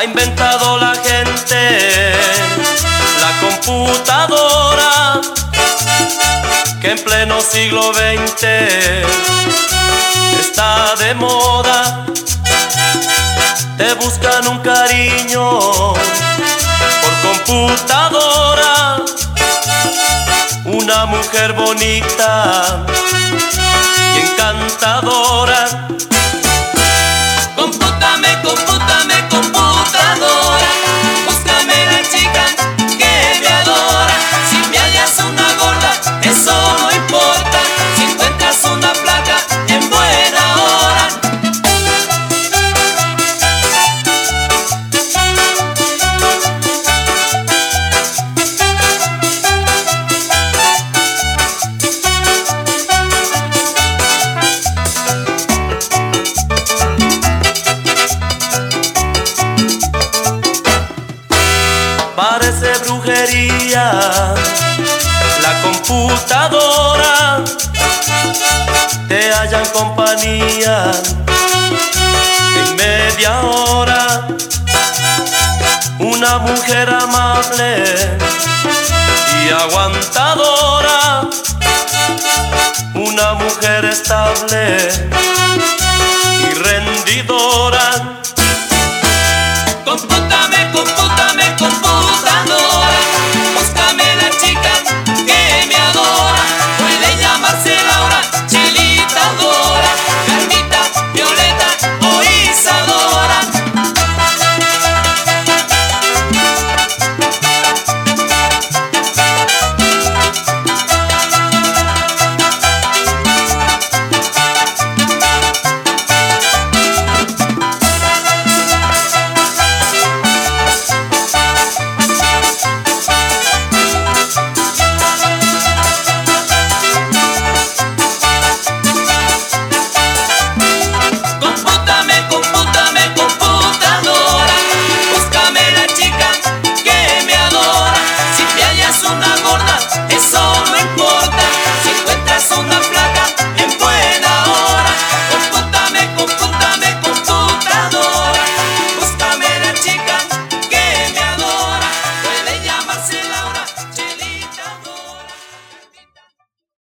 inventado la gente la computadora, que en pleno siglo XX está de moda. Te buscan un cariño por computadora, una mujer bonita y encantadora. Compútame, compútame, computadora, búscame la chica que me adora. Si me hallas una gorda, eso no importa, si encuentras una flaca en buena hora. Parece brujería la computadora, te hallan compañía en media hora. Una mujer amable y aguantadora, una mujer estable y rendidora. Compútame, compútame.